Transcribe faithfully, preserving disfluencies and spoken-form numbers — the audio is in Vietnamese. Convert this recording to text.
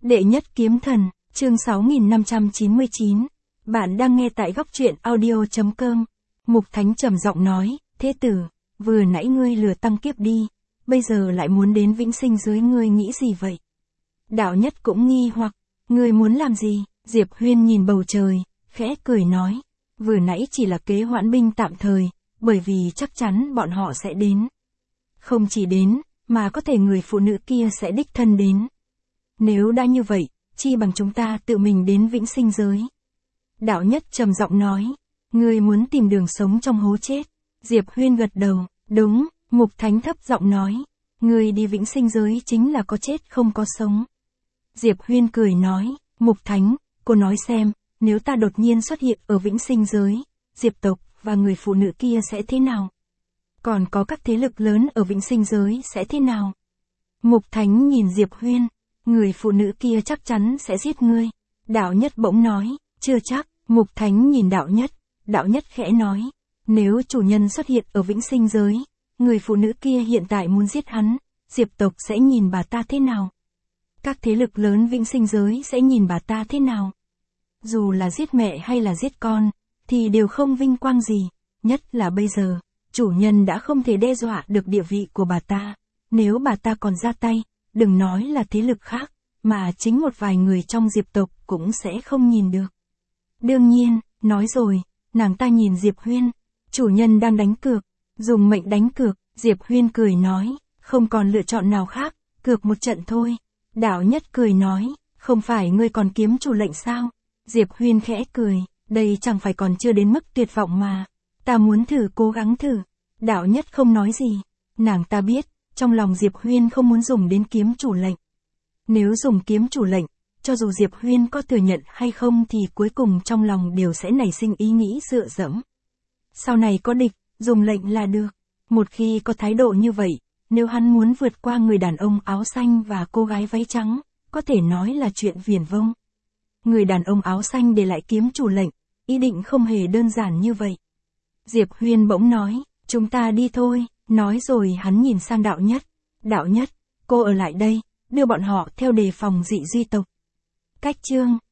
Đệ nhất kiếm thần, chương sáu nghìn năm trăm chín mươi chín. Bạn đang nghe tại góc truyện audio chấm com. Mục Thánh trầm giọng nói, thế tử, vừa nãy ngươi lừa tăng kiếp đi, bây giờ lại muốn đến vĩnh sinh giới, ngươi nghĩ gì vậy? Đạo Nhất cũng nghi hoặc, ngươi muốn làm gì? Diệp Huyên nhìn bầu trời, khẽ cười nói, vừa nãy chỉ là kế hoãn binh tạm thời, bởi vì chắc chắn bọn họ sẽ đến. Không chỉ đến, mà có thể người phụ nữ kia sẽ đích thân đến. Nếu đã như vậy, chi bằng chúng ta tự mình đến vĩnh sinh giới. Đạo Nhất trầm giọng nói, ngươi muốn tìm đường sống trong hố chết. Diệp Huyên gật đầu, đúng. Mục Thánh thấp giọng nói, ngươi đi vĩnh sinh giới chính là có chết không có sống. Diệp Huyên cười nói, Mục Thánh, cô nói xem, nếu ta đột nhiên xuất hiện ở vĩnh sinh giới, Diệp tộc và người phụ nữ kia sẽ thế nào? Còn có các thế lực lớn ở vĩnh sinh giới sẽ thế nào? Mục Thánh nhìn Diệp Huyên, người phụ nữ kia chắc chắn sẽ giết ngươi. Đạo Nhất bỗng nói, chưa chắc. Mục Thánh nhìn Đạo Nhất, Đạo Nhất khẽ nói, nếu chủ nhân xuất hiện ở vĩnh sinh giới, người phụ nữ kia hiện tại muốn giết hắn, Diệp tộc sẽ nhìn bà ta thế nào? Các thế lực lớn vĩnh sinh giới sẽ nhìn bà ta thế nào? Dù là giết mẹ hay là giết con, thì đều không vinh quang gì, nhất là bây giờ, chủ nhân đã không thể đe dọa được địa vị của bà ta. Nếu bà ta còn ra tay, đừng nói là thế lực khác, mà chính một vài người trong Diệp tộc cũng sẽ không nhìn được. Đương nhiên, nói rồi, nàng ta nhìn Diệp Huyên, chủ nhân đang đánh cược, dùng mệnh đánh cược. Diệp Huyên cười nói, không còn lựa chọn nào khác, cược một trận thôi. Đạo Nhất cười nói, không phải ngươi còn kiếm chủ lệnh sao? Diệp Huyên khẽ cười, đây chẳng phải còn chưa đến mức tuyệt vọng mà, ta muốn thử, cố gắng thử. Đạo Nhất không nói gì, nàng ta biết, trong lòng Diệp Huyên không muốn dùng đến kiếm chủ lệnh. Nếu dùng kiếm chủ lệnh, cho dù Diệp Huyên có thừa nhận hay không thì cuối cùng trong lòng đều sẽ nảy sinh ý nghĩ dựa dẫm. Sau này có địch, dùng lệnh là được. Một khi có thái độ như vậy, nếu hắn muốn vượt qua người đàn ông áo xanh và cô gái váy trắng, có thể nói là chuyện viển vông. Người đàn ông áo xanh để lại kiếm chủ lệnh, ý định không hề đơn giản như vậy. Diệp Huyên bỗng nói, chúng ta đi thôi. Nói rồi hắn nhìn sang Đạo Nhất. Đạo Nhất, cô ở lại đây, đưa bọn họ theo đề phòng dị duy tộc. Cách chương